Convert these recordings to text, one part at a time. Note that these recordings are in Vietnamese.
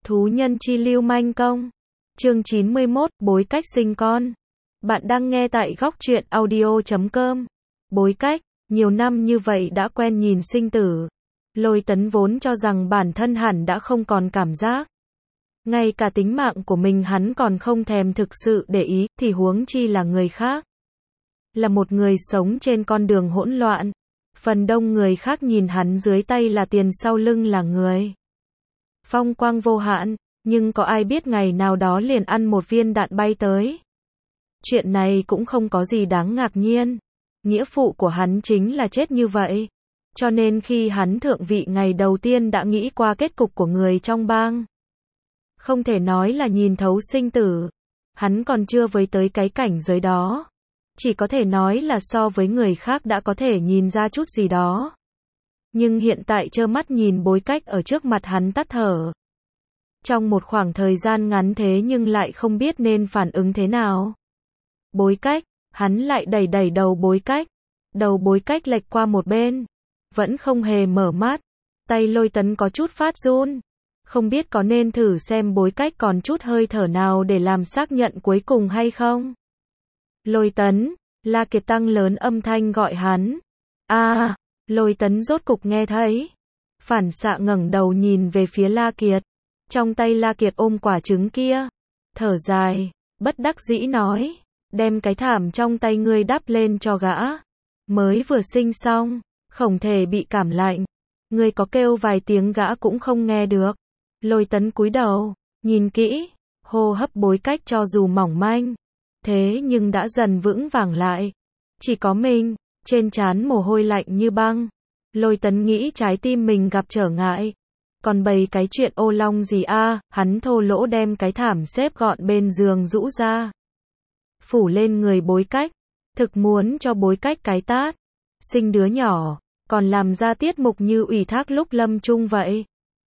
Thú nhân chi lưu manh công. Chương 91, bối cách sinh con. Bạn đang nghe tại góc truyện audio.com. Bối cách, nhiều năm như vậy đã quen nhìn sinh tử. Lôi Tấn vốn cho rằng bản thân hẳn đã không còn cảm giác. Ngay cả tính mạng của mình hắn còn không thèm thực sự để ý, thì huống chi là người khác. Là một người sống trên con đường hỗn loạn. Phần đông người khác nhìn hắn dưới tay là tiền, sau lưng là người phong quang vô hạn, nhưng có ai biết ngày nào đó liền ăn một viên đạn bay tới. Chuyện này cũng không có gì đáng ngạc nhiên. Nghĩa phụ của hắn chính là chết như vậy. Cho nên khi hắn thượng vị ngày đầu tiên đã nghĩ qua kết cục của người trong bang. Không thể nói là nhìn thấu sinh tử. Hắn còn chưa với tới cái cảnh giới đó. Chỉ có thể nói là so với người khác đã có thể nhìn ra chút gì đó. Nhưng hiện tại trơ mắt nhìn bối cách ở trước mặt hắn tắt thở. Trong một khoảng thời gian ngắn thế nhưng lại không biết nên phản ứng thế nào. Bối cách, hắn lại đẩy đầu bối cách. Đầu bối cách lệch qua một bên. Vẫn không hề mở mắt. Tay Lôi Tấn có chút phát run. Không biết có nên thử xem bối cách còn chút hơi thở nào để làm xác nhận cuối cùng hay không. Lôi Tấn, La Kiệt tăng lớn âm thanh gọi hắn. Lôi Tấn rốt cục nghe thấy. Phản xạ ngẩng đầu nhìn về phía La Kiệt. Trong tay La Kiệt ôm quả trứng kia. Thở dài, bất đắc dĩ nói. Đem cái thảm trong tay ngươi đắp lên cho gã. Mới vừa sinh xong, không thể bị cảm lạnh. Ngươi có kêu vài tiếng gã cũng không nghe được. Lôi Tấn cúi đầu, nhìn kỹ. Hô hấp bối cách cho dù mỏng manh. Thế nhưng đã dần vững vàng lại. Chỉ có mình, trên trán mồ hôi lạnh như băng. Lôi Tấn nghĩ trái tim mình gặp trở ngại. Còn bày cái chuyện ô long gì hắn thô lỗ đem cái thảm xếp gọn bên giường rũ ra. Phủ lên người bối cách. Thực muốn cho bối cách cái tát. Sinh đứa nhỏ, còn làm ra tiết mục như ủy thác lúc lâm chung vậy.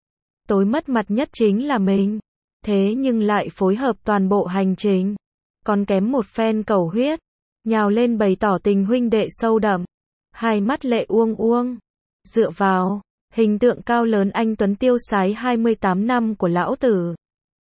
Tối mất mặt nhất chính là mình. Thế nhưng lại phối hợp toàn bộ hành trình. Còn kém một phen cầu huyết. Nhào lên bày tỏ tình huynh đệ sâu đậm. Hai mắt lệ uông uông. Dựa vào hình tượng cao lớn anh tuấn tiêu sái 28 năm của lão tử.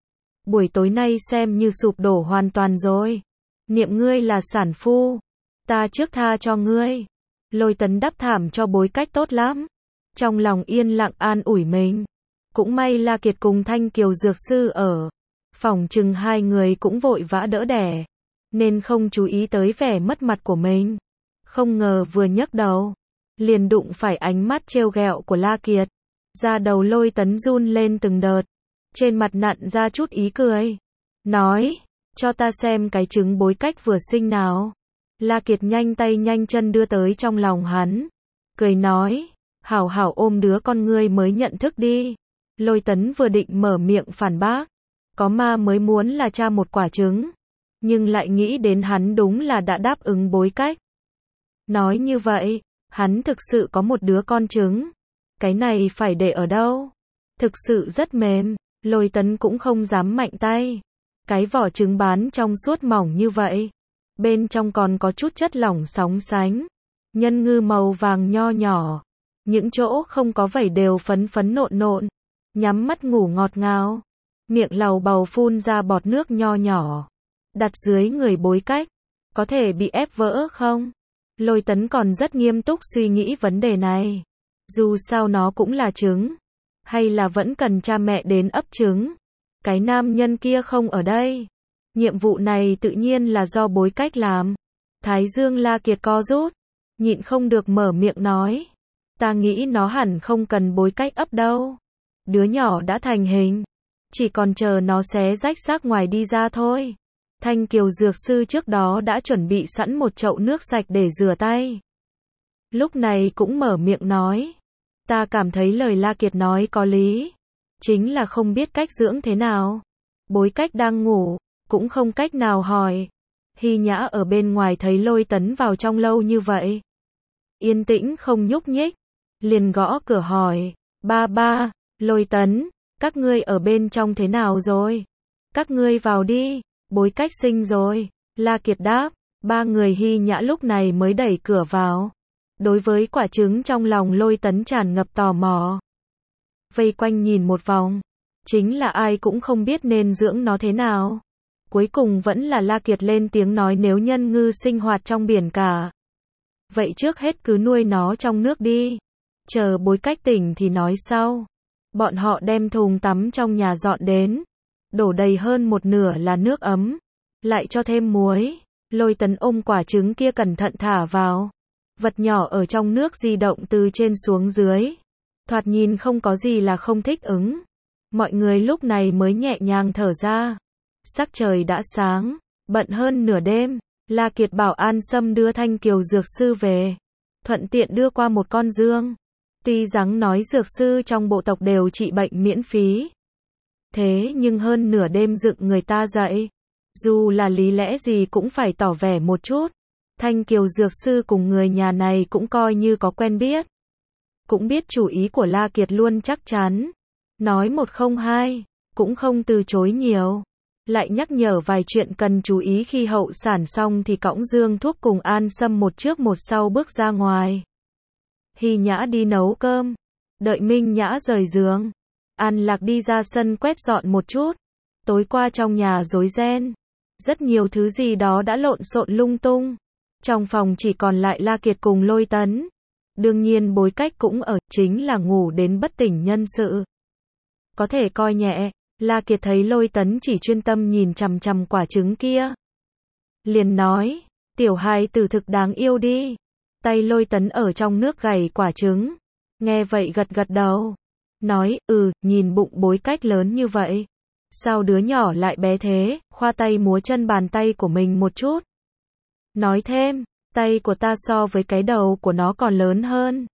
Buổi tối nay xem như sụp đổ hoàn toàn rồi. Niệm ngươi là sản phu. Ta trước tha cho ngươi. Lôi Tấn đắp thảm cho bối cách tốt lắm. Trong lòng yên lặng an ủi mình. Cũng may La Kiệt cùng Thanh Kiều dược sư ở. Phòng chừng hai người cũng vội vã đỡ đẻ. Nên không chú ý tới vẻ mất mặt của mình. Không ngờ vừa nhấc đầu. Liền đụng phải ánh mắt trêu ghẹo của La Kiệt. Da đầu Lôi Tấn run lên từng đợt. Trên mặt nặn ra chút ý cười. Nói, cho ta xem cái trứng bối cách vừa sinh nào. La Kiệt nhanh tay nhanh chân đưa tới trong lòng hắn. Cười nói, hảo hảo ôm đứa con ngươi mới nhận thức đi. Lôi Tấn vừa định mở miệng phản bác. Có ma mới muốn là cha một quả trứng. Nhưng lại nghĩ đến hắn đúng là đã đáp ứng bối cách. Nói như vậy, hắn thực sự có một đứa con trứng. Cái này phải để ở đâu? Thực sự rất mềm, Lôi Tấn cũng không dám mạnh tay. Cái vỏ trứng bán trong suốt mỏng như vậy. Bên trong còn có chút chất lỏng sóng sánh. Nhân ngư màu vàng nho nhỏ. Những chỗ không có vảy đều phấn phấn nộn nộn. Nhắm mắt ngủ ngọt ngào. Miệng lầu bầu phun ra bọt nước nho nhỏ. Đặt dưới người bối cách. Có thể bị ép vỡ không? Lôi Tấn còn rất nghiêm túc suy nghĩ vấn đề này. Dù sao nó cũng là trứng. Hay là vẫn cần cha mẹ đến ấp trứng. Cái nam nhân kia không ở đây. Nhiệm vụ này tự nhiên là do bối cách làm. Thái dương La Kiệt co rút. Nhịn không được mở miệng nói. Ta nghĩ nó hẳn không cần bối cách ấp đâu. Đứa nhỏ đã thành hình. Chỉ còn chờ nó xé rách xác ngoài đi ra thôi. Thanh Kiều dược sư trước đó đã chuẩn bị sẵn một chậu nước sạch để rửa tay. Lúc này cũng mở miệng nói. Ta cảm thấy lời La Kiệt nói có lý. Chính là không biết cách dưỡng thế nào. Bối cách đang ngủ, cũng không cách nào hỏi. Hy Nhã ở bên ngoài thấy Lôi Tấn vào trong lâu như vậy. Yên tĩnh không nhúc nhích. Liền gõ cửa hỏi. Ba, Lôi Tấn, các ngươi ở bên trong thế nào rồi? Các ngươi vào đi. Bối cách sinh rồi. La Kiệt đáp. Ba người Hy Nhã lúc này mới đẩy cửa vào. Đối với quả trứng trong lòng Lôi Tấn tràn ngập tò mò. Vây quanh nhìn một vòng. Chính là ai cũng không biết nên dưỡng nó thế nào. Cuối cùng vẫn là La Kiệt lên tiếng nói nếu nhân ngư sinh hoạt trong biển cả. Vậy trước hết cứ nuôi nó trong nước đi. Chờ Bối Cách tỉnh thì nói sau. Bọn họ đem thùng tắm trong nhà dọn đến. Đổ đầy hơn một nửa là nước ấm. Lại cho thêm muối. Lôi Tấn ôm quả trứng kia cẩn thận thả vào. Vật nhỏ ở trong nước di động từ trên xuống dưới. Thoạt nhìn không có gì là không thích ứng. Mọi người lúc này mới nhẹ nhàng thở ra. Sắc trời đã sáng. Bận hơn nửa đêm. La Kiệt bảo An Sâm đưa Thanh Kiều dược sư về. Thuận tiện đưa qua một con dương. Tuy rằng nói dược sư trong bộ tộc đều trị bệnh miễn phí. Thế nhưng hơn nửa đêm dựng người ta dậy. Dù là lý lẽ gì cũng phải tỏ vẻ một chút. Thanh Kiều dược sư cùng người nhà này cũng coi như có quen biết. Cũng biết chủ ý của La Kiệt luôn chắc chắn. Nói một không hai, cũng không từ chối nhiều. Lại nhắc nhở vài chuyện cần chú ý khi hậu sản xong thì cõng dương thuốc cùng An Sâm một trước một sau bước ra ngoài. Hy Nhã đi nấu cơm. Đợi Minh Nhã rời giường. An Lạc đi ra sân quét dọn một chút. Tối qua trong nhà rối ren. Rất nhiều thứ gì đó đã lộn xộn lung tung. Trong phòng chỉ còn lại La Kiệt cùng Lôi Tấn. Đương nhiên Bối Cách cũng ở, chính là ngủ đến bất tỉnh nhân sự. Có thể coi nhẹ. La Kiệt thấy Lôi Tấn chỉ chuyên tâm nhìn chằm chằm quả trứng kia. Liền nói, tiểu hài tử thực đáng yêu đi. Tay Lôi Tấn ở trong nước gảy quả trứng. Nghe vậy gật gật đầu. Nói, nhìn bụng Bối Cách lớn như vậy. Sao đứa nhỏ lại bé thế, khoa tay múa chân bàn tay của mình một chút. Nói thêm, tay của ta so với cái đầu của nó còn lớn hơn.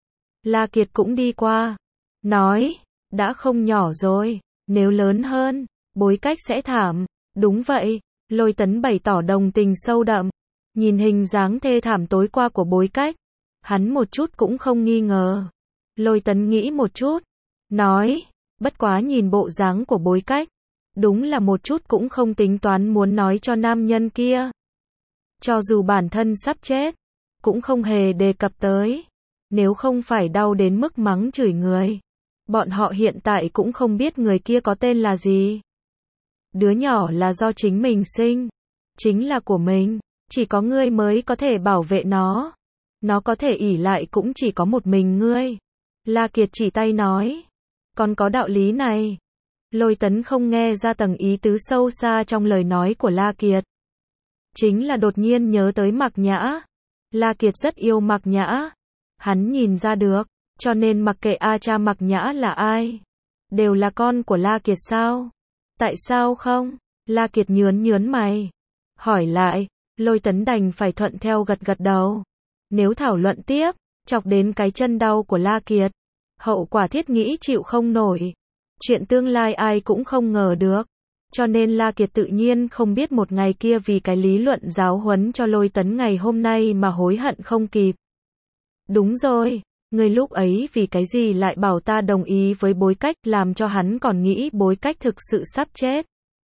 La Kiệt cũng đi qua. Nói, đã không nhỏ rồi, nếu lớn hơn, Bối Cách sẽ thảm. Đúng vậy, Lôi Tấn bày tỏ đồng tình sâu đậm. Nhìn hình dáng thê thảm tối qua của Bối Cách, hắn một chút cũng không nghi ngờ. Lôi Tấn nghĩ một chút, nói, bất quá nhìn bộ dáng của Bối Cách, đúng là một chút cũng không tính toán muốn nói cho nam nhân kia. Cho dù bản thân sắp chết, cũng không hề đề cập tới. Nếu không phải đau đến mức mắng chửi người, bọn họ hiện tại cũng không biết người kia có tên là gì. Đứa nhỏ là do chính mình sinh, chính là của mình, chỉ có ngươi mới có thể bảo vệ nó. Nó có thể ỷ lại cũng chỉ có một mình ngươi. La Kiệt chỉ tay nói, còn có đạo lý này. Lôi Tấn không nghe ra tầng ý tứ sâu xa trong lời nói của La Kiệt. Chính là đột nhiên nhớ tới Mạc Nhã. La Kiệt rất yêu Mạc Nhã. Hắn nhìn ra được, cho nên mặc kệ cha Mạc Nhã là ai, đều là con của La Kiệt sao? Tại sao không? La Kiệt nhớn mày. Hỏi lại, Lôi Tấn đành phải thuận theo gật gật đầu. Nếu thảo luận tiếp, chọc đến cái chân đau của La Kiệt, hậu quả thiết nghĩ chịu không nổi. Chuyện tương lai ai cũng không ngờ được. Cho nên La Kiệt tự nhiên không biết một ngày kia vì cái lý luận giáo huấn cho Lôi Tấn ngày hôm nay mà hối hận không kịp. Đúng rồi, người lúc ấy vì cái gì lại bảo ta đồng ý với Bối Cách, làm cho hắn còn nghĩ Bối Cách thực sự sắp chết.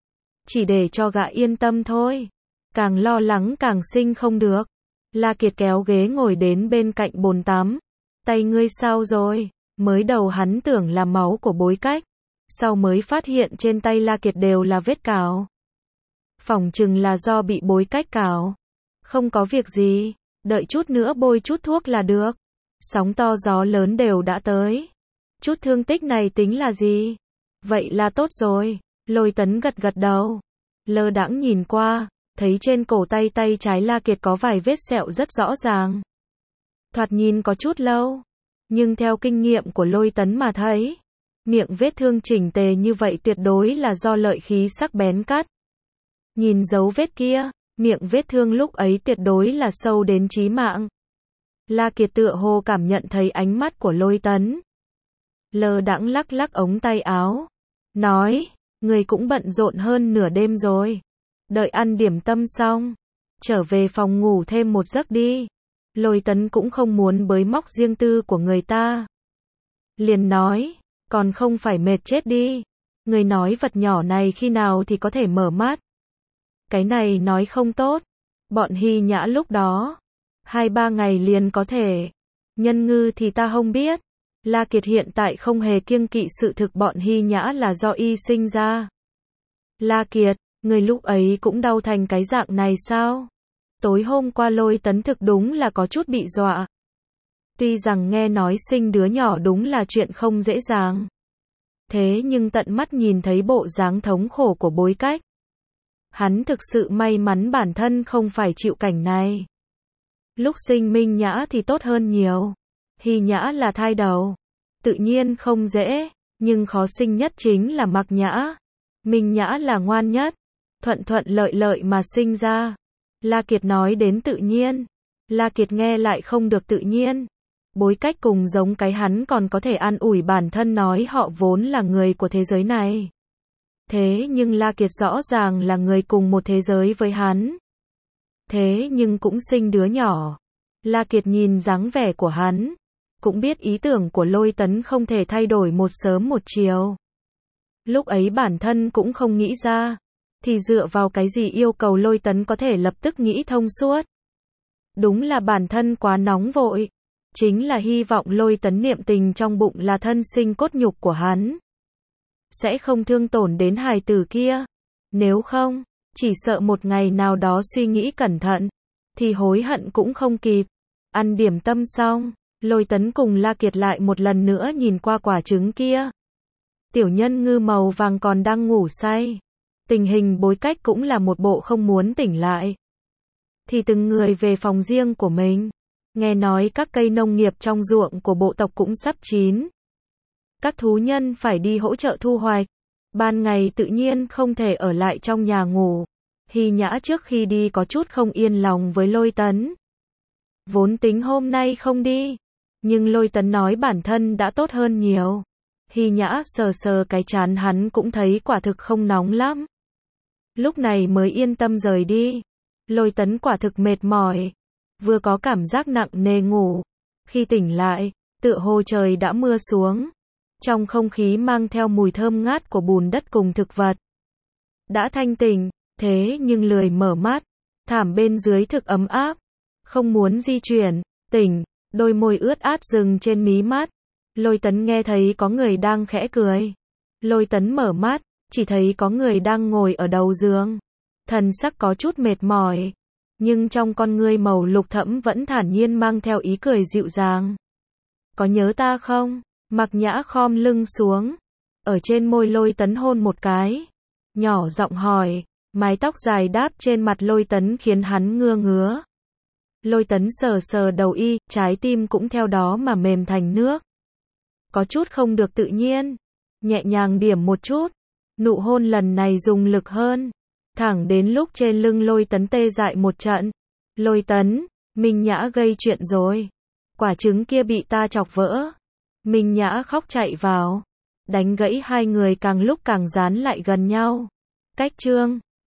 Chỉ để cho gã yên tâm thôi. Càng lo lắng càng sinh không được. La Kiệt kéo ghế ngồi đến bên cạnh bồn tắm. Tay ngươi sao rồi? Mới đầu hắn tưởng là máu của Bối Cách. Sau mới phát hiện trên tay La Kiệt đều là vết cào. Phỏng chừng là do bị Bối Cách cào. Không có việc gì, đợi chút nữa bôi chút thuốc là được. Sóng to gió lớn đều đã tới. Chút thương tích này tính là gì? Vậy là tốt rồi. Lôi Tấn gật gật đầu. Lơ đãng nhìn qua, thấy trên cổ tay trái La Kiệt có vài vết sẹo rất rõ ràng. Thoạt nhìn có chút lâu, nhưng theo kinh nghiệm của Lôi Tấn mà thấy, miệng vết thương chỉnh tề như vậy tuyệt đối là do lợi khí sắc bén cắt. Nhìn dấu vết kia, miệng vết thương lúc ấy tuyệt đối là sâu đến chí mạng. La Kiệt tựa hồ cảm nhận thấy ánh mắt của Lôi Tấn. Lơ đãng lắc lắc ống tay áo. Nói, người cũng bận rộn hơn nửa đêm rồi. Đợi ăn điểm tâm xong, trở về phòng ngủ thêm một giấc đi. Lôi Tấn cũng không muốn bới móc riêng tư của người ta. Liền nói, còn không phải mệt chết đi. Người nói vật nhỏ này khi nào thì có thể mở mắt. Cái này nói không tốt. Bọn Hy Nhã lúc đó 2-3 ngày liền có thể. Nhân ngư thì ta không biết. La Kiệt hiện tại không hề kiêng kỵ sự thực bọn Hy Nhã là do y sinh ra. La Kiệt, người lúc ấy cũng đau thành cái dạng này sao? Tối hôm qua Lôi Tấn thực đúng là có chút bị dọa. Tuy rằng nghe nói sinh đứa nhỏ đúng là chuyện không dễ dàng. Thế nhưng tận mắt nhìn thấy bộ dáng thống khổ của Bối Cách. Hắn thực sự may mắn bản thân không phải chịu cảnh này. Lúc sinh Minh Nhã thì tốt hơn nhiều. Hy Nhã là thai đầu. Tự nhiên không dễ, nhưng khó sinh nhất chính là Mặc Nhã. Minh Nhã là ngoan nhất. Thuận thuận lợi lợi mà sinh ra. La Kiệt nói đến tự nhiên. La Kiệt nghe lại không được tự nhiên. Bối Cách cùng giống cái hắn còn có thể an ủi bản thân nói họ vốn là người của thế giới này. Thế nhưng La Kiệt rõ ràng là người cùng một thế giới với hắn. Thế nhưng cũng sinh đứa nhỏ. La Kiệt nhìn dáng vẻ của hắn. Cũng biết ý tưởng của Lôi Tấn không thể thay đổi một sớm một chiều. Lúc ấy bản thân cũng không nghĩ ra. Thì dựa vào cái gì yêu cầu Lôi Tấn có thể lập tức nghĩ thông suốt. Đúng là bản thân quá nóng vội. Chính là hy vọng Lôi Tấn niệm tình trong bụng là thân sinh cốt nhục của hắn. Sẽ không thương tổn đến hài tử kia. Nếu không, chỉ sợ một ngày nào đó suy nghĩ cẩn thận. Thì hối hận cũng không kịp. Ăn điểm tâm xong, Lôi Tấn cùng La Kiệt lại một lần nữa nhìn qua quả trứng kia. Tiểu nhân ngư màu vàng còn đang ngủ say. Tình hình Bối Cách cũng là một bộ không muốn tỉnh lại. Thì từng người về phòng riêng của mình. Nghe nói các cây nông nghiệp trong ruộng của bộ tộc cũng sắp chín. Các thú nhân phải đi hỗ trợ thu hoạch. Ban ngày tự nhiên không thể ở lại trong nhà ngủ. Hy Nhã trước khi đi có chút không yên lòng với Lôi Tấn. Vốn tính hôm nay không đi. Nhưng Lôi Tấn nói bản thân đã tốt hơn nhiều. Hy Nhã sờ sờ cái trán hắn cũng thấy quả thực không nóng lắm. Lúc này mới yên tâm rời đi. Lôi Tấn quả thực mệt mỏi. Vừa có cảm giác nặng nề ngủ. Khi tỉnh lại, tựa hồ trời đã mưa xuống. Trong không khí mang theo mùi thơm ngát của bùn đất cùng thực vật. Đã thanh tỉnh, thế nhưng lười mở mắt. Thảm bên dưới thực ấm áp. Không muốn di chuyển, tỉnh, đôi môi ướt át dừng trên mí mắt. Lôi Tấn nghe thấy có người đang khẽ cười. Lôi Tấn mở mắt, chỉ thấy có người đang ngồi ở đầu giường. Thần sắc có chút mệt mỏi. Nhưng trong con ngươi màu lục thẫm vẫn thản nhiên mang theo ý cười dịu dàng. Có nhớ ta không? Mặc Nhã khom lưng xuống. Ở trên môi Lôi Tấn hôn một cái. Nhỏ giọng hỏi. Mái tóc dài đáp trên mặt Lôi Tấn khiến hắn ngứa ngứa. Lôi Tấn sờ sờ đầu y, trái tim cũng theo đó mà mềm thành nước. Có chút không được tự nhiên. Nhẹ nhàng điểm một chút. Nụ hôn lần này dùng lực hơn. Thẳng đến lúc trên lưng Lôi Tấn tê dại một trận. Lôi Tấn, Minh Nhã gây chuyện rồi. Quả trứng kia bị ta chọc vỡ. Minh Nhã khóc chạy vào. Đánh gãy hai người càng lúc càng dán lại gần nhau. Cách chương